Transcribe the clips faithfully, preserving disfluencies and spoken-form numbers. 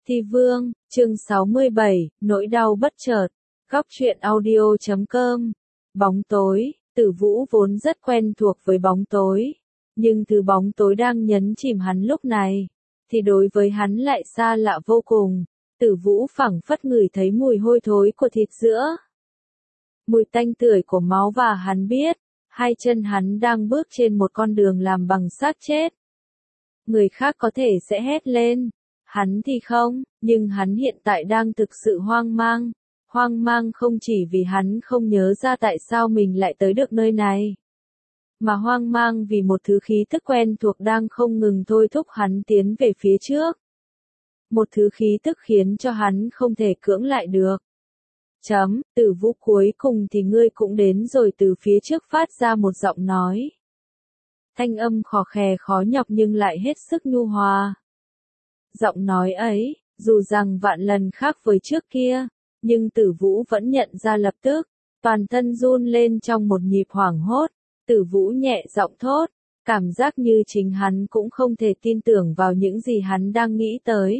Thi Vương, chương sáu mươi bảy, nỗi đau bất chợt. Góc truyện audio chấm com. Bóng tối, Tử Vũ vốn rất quen thuộc với bóng tối, nhưng thứ bóng tối đang nhấn chìm hắn lúc này, thì đối với hắn lại xa lạ vô cùng. Tử Vũ phảng phất ngửi thấy mùi hôi thối của thịt sữa, mùi tanh tưởi của máu, và hắn biết, hai chân hắn đang bước trên một con đường làm bằng xác chết. Người khác có thể sẽ hét lên, hắn thì không, nhưng hắn hiện tại đang thực sự hoang mang. Hoang mang không chỉ vì hắn không nhớ ra tại sao mình lại tới được nơi này, mà hoang mang vì một thứ khí tức quen thuộc đang không ngừng thôi thúc hắn tiến về phía trước. Một thứ khí tức khiến cho hắn không thể cưỡng lại được. Chấm, Tử Vũ, cuối cùng thì ngươi cũng đến rồi. Từ phía trước phát ra một giọng nói. Thanh âm khò khè khó nhọc nhưng lại hết sức nhu hòa. Giọng nói ấy, dù rằng vạn lần khác với trước kia, nhưng Tử Vũ vẫn nhận ra lập tức, toàn thân run lên trong một nhịp hoảng hốt. Tử Vũ nhẹ giọng thốt, cảm giác như chính hắn cũng không thể tin tưởng vào những gì hắn đang nghĩ tới.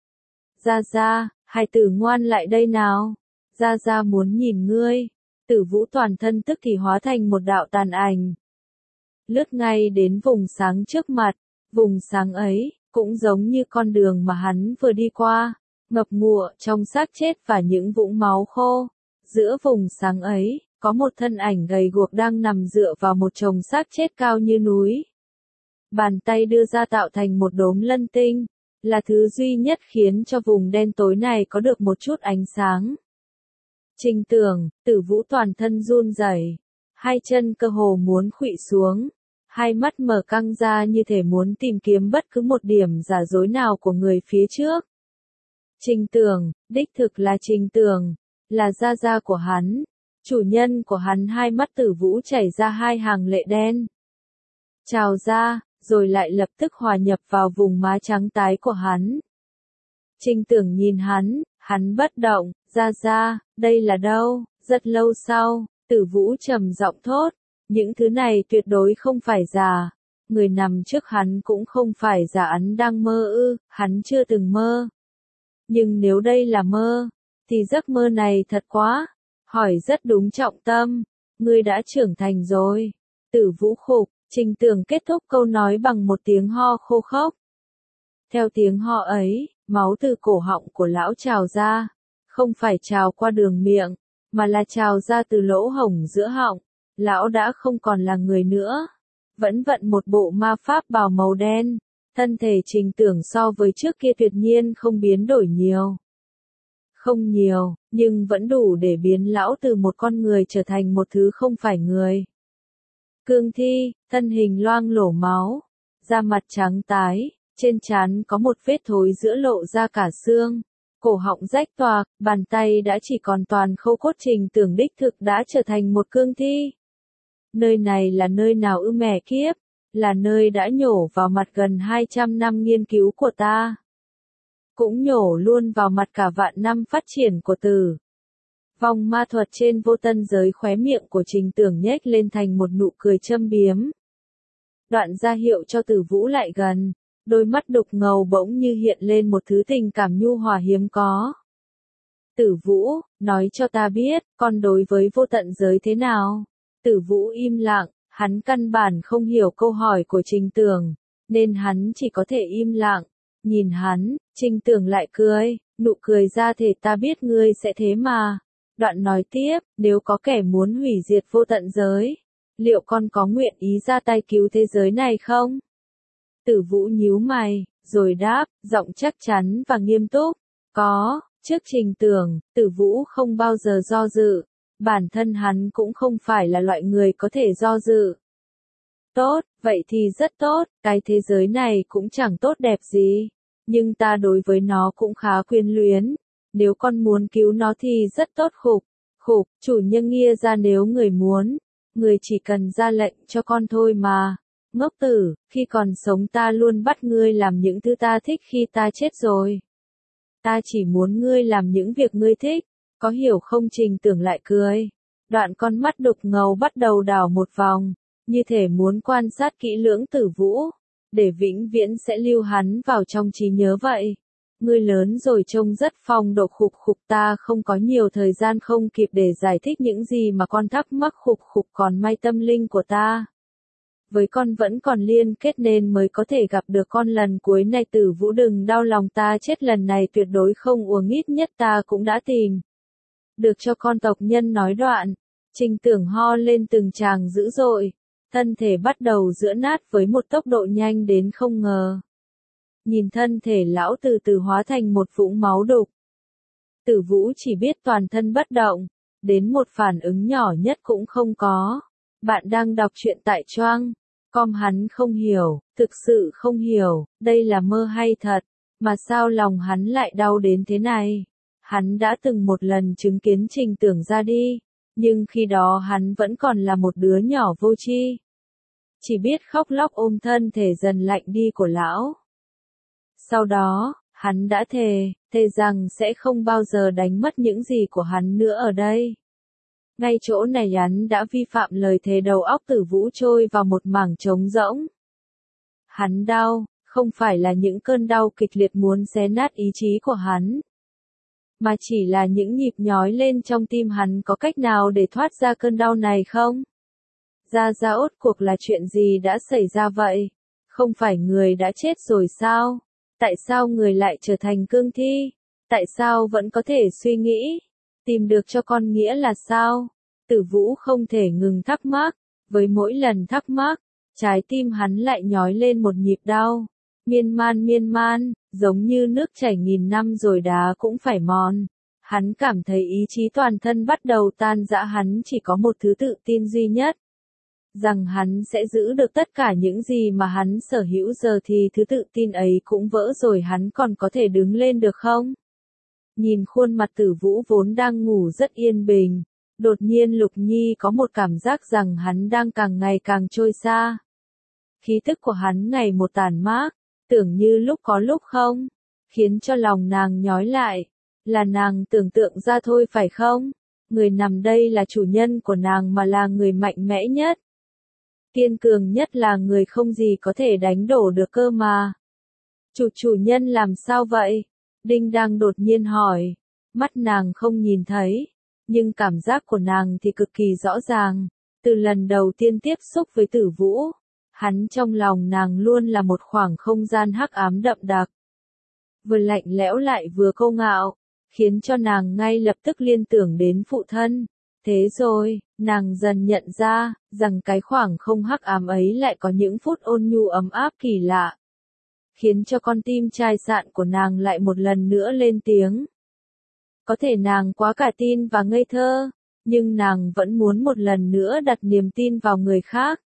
Gia Gia, hài tử ngoan lại đây nào, Gia Gia muốn nhìn ngươi. Tử Vũ toàn thân tức thì hóa thành một đạo tàn ảnh, lướt ngay đến vùng sáng trước mặt. Vùng sáng ấy, cũng giống như con đường mà hắn vừa đi qua, ngập ngụa trong xác chết và những vũng máu khô. Giữa vùng sáng ấy, có một thân ảnh gầy guộc đang nằm dựa vào một chồng xác chết cao như núi. Bàn tay đưa ra tạo thành một đốm lân tinh, là thứ duy nhất khiến cho vùng đen tối này có được một chút ánh sáng. Trình Tưởng, Tử Vũ toàn thân run rẩy, hai chân cơ hồ muốn khuỵu xuống, hai mắt mở căng ra như thể muốn tìm kiếm bất cứ một điểm giả dối nào của người phía trước. Trình Tưởng, đích thực là Trình Tưởng, là Gia Gia của hắn, chủ nhân của hắn. Hai mắt Tử Vũ chảy ra hai hàng lệ đen, trào ra, rồi lại lập tức hòa nhập vào vùng má trắng tái của hắn. Trình Tưởng nhìn hắn, hắn bất động. Gia Gia, đây là đâu? Rất lâu sau, Tử Vũ trầm giọng thốt, những thứ này tuyệt đối không phải giả. Người nằm trước hắn cũng không phải giả. Hắn đang mơ ư? Hắn chưa từng mơ. Nhưng nếu đây là mơ, thì giấc mơ này thật quá. Hỏi rất đúng trọng tâm. Ngươi đã trưởng thành rồi. Tử Vũ khục. Trình Tưởng kết thúc câu nói bằng một tiếng ho khô khốc. Theo tiếng ho ấy, máu từ cổ họng của lão trào ra. Không phải trào qua đường miệng, mà là trào ra từ lỗ hổng giữa họng. Lão đã không còn là người nữa, vẫn vận một bộ ma pháp bào màu đen. Thân thể Trình Tưởng so với trước kia tuyệt nhiên không biến đổi nhiều. Không nhiều, nhưng vẫn đủ để biến lão từ một con người trở thành một thứ không phải người. Cương thi, thân hình loang lổ máu, da mặt trắng tái, trên trán có một vết thối giữa lộ ra cả xương, cổ họng rách toạc, bàn tay đã chỉ còn toàn khâu cốt. Trình Tưởng đích thực đã trở thành một cương thi. Nơi này là nơi nào ư mẹ kiếp? Là nơi đã nhổ vào mặt gần hai trăm năm nghiên cứu của ta. Cũng nhổ luôn vào mặt cả vạn năm phát triển của Tử vong ma thuật trên vô tân giới. Khóe miệng của Trình Tưởng nhếch lên thành một nụ cười châm biếm. Đoạn ra hiệu cho Tử Vũ lại gần, đôi mắt đục ngầu bỗng như hiện lên một thứ tình cảm nhu hòa hiếm có. Tử Vũ, nói cho ta biết, con đối với vô tận giới thế nào? Tử Vũ im lặng, hắn căn bản không hiểu câu hỏi của Trình Tưởng, nên hắn chỉ có thể im lặng. Nhìn hắn, Trình Tưởng lại cười, nụ cười ra thể ta biết ngươi sẽ thế mà. Đoạn nói tiếp, nếu có kẻ muốn hủy diệt vô tận giới, liệu con có nguyện ý ra tay cứu thế giới này không? Tử Vũ nhíu mày, rồi đáp, giọng chắc chắn và nghiêm túc, có. Trước Trình Tưởng, Tử Vũ không bao giờ do dự. Bản thân hắn cũng không phải là loại người có thể do dự. Tốt, vậy thì rất tốt, cái thế giới này cũng chẳng tốt đẹp gì, nhưng ta đối với nó cũng khá quyến luyến. Nếu con muốn cứu nó thì rất tốt. Khục, khục, chủ nhân Nghia ra, nếu người muốn, người chỉ cần ra lệnh cho con thôi mà. Ngốc tử, khi còn sống ta luôn bắt ngươi làm những thứ ta thích. Khi ta chết rồi, ta chỉ muốn ngươi làm những việc ngươi thích, có hiểu không? Trình Tưởng lại cười. Đoạn con mắt đục ngầu bắt đầu đảo một vòng, như thể muốn quan sát kỹ lưỡng Tử Vũ, để vĩnh viễn sẽ lưu hắn vào trong trí nhớ vậy. Ngươi lớn rồi trông rất phong độ khục khục, ta không có nhiều thời gian không kịp để giải thích những gì mà con thắc mắc khục khục, còn may tâm linh của ta với con vẫn còn liên kết nên mới có thể gặp được con lần cuối này. Tử Vũ đừng đau lòng, ta chết lần này tuyệt đối không uổng, ít nhất ta cũng đã tìm được cho con. Tộc nhân nói đoạn, Trình Tưởng ho lên từng tràng dữ dội, thân thể bắt đầu giữa nát với một tốc độ nhanh đến không ngờ. Nhìn thân thể lão từ từ hóa thành một vũng máu đục. Tử Vũ chỉ biết toàn thân bất động, đến một phản ứng nhỏ nhất cũng không có. Bạn đang đọc truyện tại Choang com, hắn không hiểu, thực sự không hiểu, đây là mơ hay thật, mà sao lòng hắn lại đau đến thế này. Hắn đã từng một lần chứng kiến Trình Tưởng ra đi, nhưng khi đó hắn vẫn còn là một đứa nhỏ vô tri, chỉ biết khóc lóc ôm thân thể dần lạnh đi của lão. Sau đó, hắn đã thề, thề rằng sẽ không bao giờ đánh mất những gì của hắn nữa ở đây. Ngay chỗ này hắn đã vi phạm lời thề, đầu óc Tử Vũ trôi vào một mảng trống rỗng. Hắn đau, không phải là những cơn đau kịch liệt muốn xé nát ý chí của hắn, mà chỉ là những nhịp nhói lên trong tim hắn. Có cách nào để thoát ra cơn đau này không? Ra ra ốt cuộc là chuyện gì đã xảy ra vậy? Không phải người đã chết rồi sao? Tại sao người lại trở thành cương thi? Tại sao vẫn có thể suy nghĩ? Tìm được cho con nghĩa là sao? Tử Vũ không thể ngừng thắc mắc, với mỗi lần thắc mắc, trái tim hắn lại nhói lên một nhịp đau, miên man miên man, giống như nước chảy nghìn năm rồi đá cũng phải mòn. Hắn cảm thấy ý chí toàn thân bắt đầu tan rã, hắn chỉ có một thứ tự tin duy nhất, rằng hắn sẽ giữ được tất cả những gì mà hắn sở hữu. Giờ thì thứ tự tin ấy cũng vỡ rồi, hắn còn có thể đứng lên được không? Nhìn khuôn mặt Tử Vũ vốn đang ngủ rất yên bình, đột nhiên Lục Nhi có một cảm giác rằng hắn đang càng ngày càng trôi xa. Khí tức của hắn ngày một tàn mát, tưởng như lúc có lúc không, khiến cho lòng nàng nhói lại. Là nàng tưởng tượng ra thôi phải không? Người nằm đây là chủ nhân của nàng, mà là người mạnh mẽ nhất, kiên cường nhất, là người không gì có thể đánh đổ được cơ mà. Chủ chủ nhân làm sao vậy? Đinh Đang đột nhiên hỏi. Mắt nàng không nhìn thấy, nhưng cảm giác của nàng thì cực kỳ rõ ràng. Từ lần đầu tiên tiếp xúc với Tử Vũ, hắn trong lòng nàng luôn là một khoảng không gian hắc ám đậm đặc, vừa lạnh lẽo lại vừa câu ngạo, khiến cho nàng ngay lập tức liên tưởng đến phụ thân. Thế rồi, nàng dần nhận ra, rằng cái khoảng không hắc ám ấy lại có những phút ôn nhu ấm áp kỳ lạ, khiến cho con tim chai sạn của nàng lại một lần nữa lên tiếng. Có thể nàng quá cả tin và ngây thơ, nhưng nàng vẫn muốn một lần nữa đặt niềm tin vào người khác.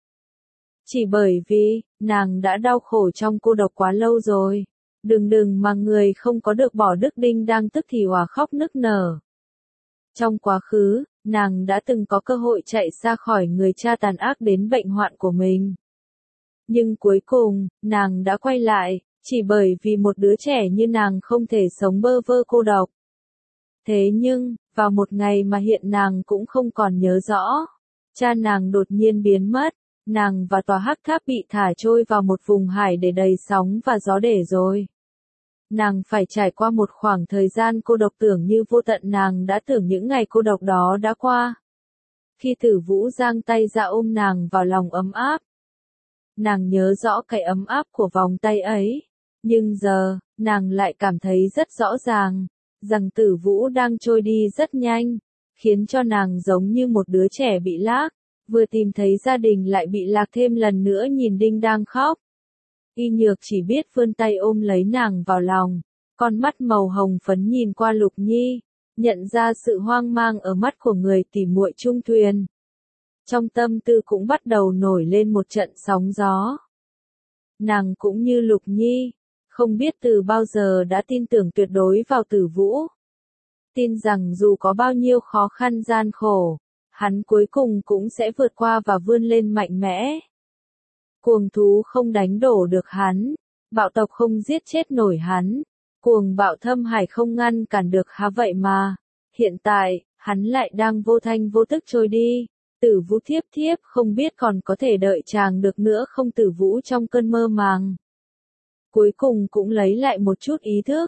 Chỉ bởi vì, nàng đã đau khổ trong cô độc quá lâu rồi. Đừng đừng mà người không có được bỏ Đức Đinh Đang tức thì òa khóc nức nở. Trong quá khứ, nàng đã từng có cơ hội chạy xa khỏi người cha tàn ác đến bệnh hoạn của mình. Nhưng cuối cùng, nàng đã quay lại, chỉ bởi vì một đứa trẻ như nàng không thể sống bơ vơ cô độc. Thế nhưng, vào một ngày mà hiện nàng cũng không còn nhớ rõ, cha nàng đột nhiên biến mất, nàng và tòa hắc tháp bị thả trôi vào một vùng hải để đầy sóng và gió để rồi. Nàng phải trải qua một khoảng thời gian cô độc tưởng như vô tận, nàng đã tưởng những ngày cô độc đó đã qua. Khi Tử Vũ giang tay ra ôm nàng vào lòng ấm áp, nàng nhớ rõ cái ấm áp của vòng tay ấy, nhưng giờ, nàng lại cảm thấy rất rõ ràng, rằng Tử Vũ đang trôi đi rất nhanh, khiến cho nàng giống như một đứa trẻ bị lạc, vừa tìm thấy gia đình lại bị lạc thêm lần nữa. Nhìn Đinh Đang khóc, Y Nhược chỉ biết vươn tay ôm lấy nàng vào lòng, con mắt màu hồng phấn nhìn qua Lục Nhi, nhận ra sự hoang mang ở mắt của người tỉ muội chung thuyền. Trong tâm tư cũng bắt đầu nổi lên một trận sóng gió. Nàng cũng như Lục Nhi, không biết từ bao giờ đã tin tưởng tuyệt đối vào Tử Vũ. Tin rằng dù có bao nhiêu khó khăn gian khổ, hắn cuối cùng cũng sẽ vượt qua và vươn lên mạnh mẽ. Cuồng thú không đánh đổ được hắn, bạo tộc không giết chết nổi hắn, cuồng bạo thâm hải không ngăn cản được há vậy mà. Hiện tại, hắn lại đang vô thanh vô tức trôi đi. Tử Vũ thiếp thiếp không biết còn có thể đợi chàng được nữa không? Tử Vũ trong cơn mơ màng, cuối cùng cũng lấy lại một chút ý thức,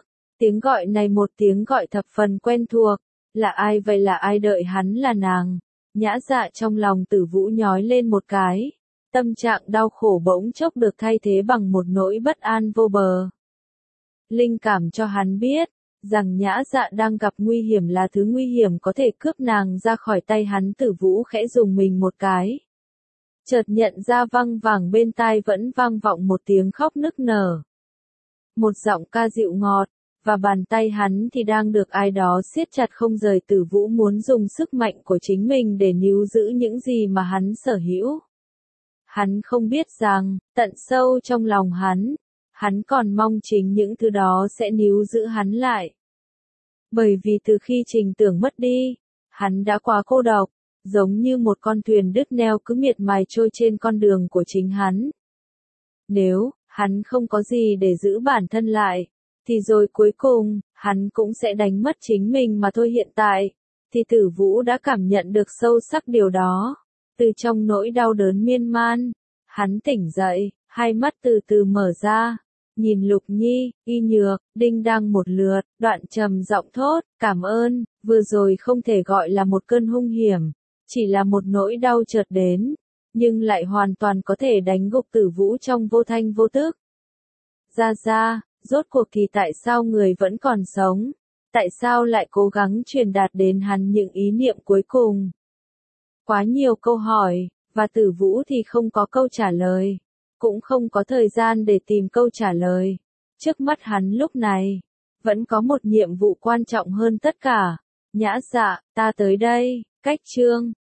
Tiếng gọi này một tiếng gọi thập phần quen thuộc, là ai vậy, là ai, đợi hắn là nàng. Nhã Dạ trong lòng Tử Vũ nhói lên một cái, tâm trạng đau khổ bỗng chốc được thay thế bằng một nỗi bất an vô bờ. Linh cảm cho hắn biết, rằng Nhã Dạ đang gặp nguy hiểm, là thứ nguy hiểm có thể cướp nàng ra khỏi tay hắn. Tử Vũ khẽ dùng mình một cái. Chợt nhận ra văng vẳng bên tai vẫn vang vọng một tiếng khóc nức nở. Một giọng ca dịu ngọt, và bàn tay hắn thì đang được ai đó siết chặt không rời. Tử Vũ muốn dùng sức mạnh của chính mình để níu giữ những gì mà hắn sở hữu. Hắn không biết rằng, tận sâu trong lòng hắn, hắn còn mong chính những thứ đó sẽ níu giữ hắn lại. Bởi vì từ khi Trình Tưởng mất đi, hắn đã quá cô độc, giống như một con thuyền đứt neo cứ miệt mài trôi trên con đường của chính hắn. Nếu hắn không có gì để giữ bản thân lại, thì rồi cuối cùng, hắn cũng sẽ đánh mất chính mình mà thôi. Hiện tại, thì Tử Vũ đã cảm nhận được sâu sắc điều đó. Từ trong nỗi đau đớn miên man, hắn tỉnh dậy, hai mắt từ từ mở ra, nhìn Lục Nhi, Y Nhược, Đinh Đăng một lượt, đoạn trầm giọng thốt, cảm ơn, vừa rồi không thể gọi là một cơn hung hiểm, chỉ là một nỗi đau chợt đến, nhưng lại hoàn toàn có thể đánh gục Tử Vũ trong vô thanh vô tức. Ra ra, rốt cuộc thì tại sao người vẫn còn sống? Tại sao lại cố gắng truyền đạt đến hắn những ý niệm cuối cùng? Quá nhiều câu hỏi, và Tử Vũ thì không có câu trả lời, cũng không có thời gian để tìm câu trả lời. Trước mắt hắn lúc này, vẫn có một nhiệm vụ quan trọng hơn tất cả. Nhã Dạ, ta tới đây, cách chương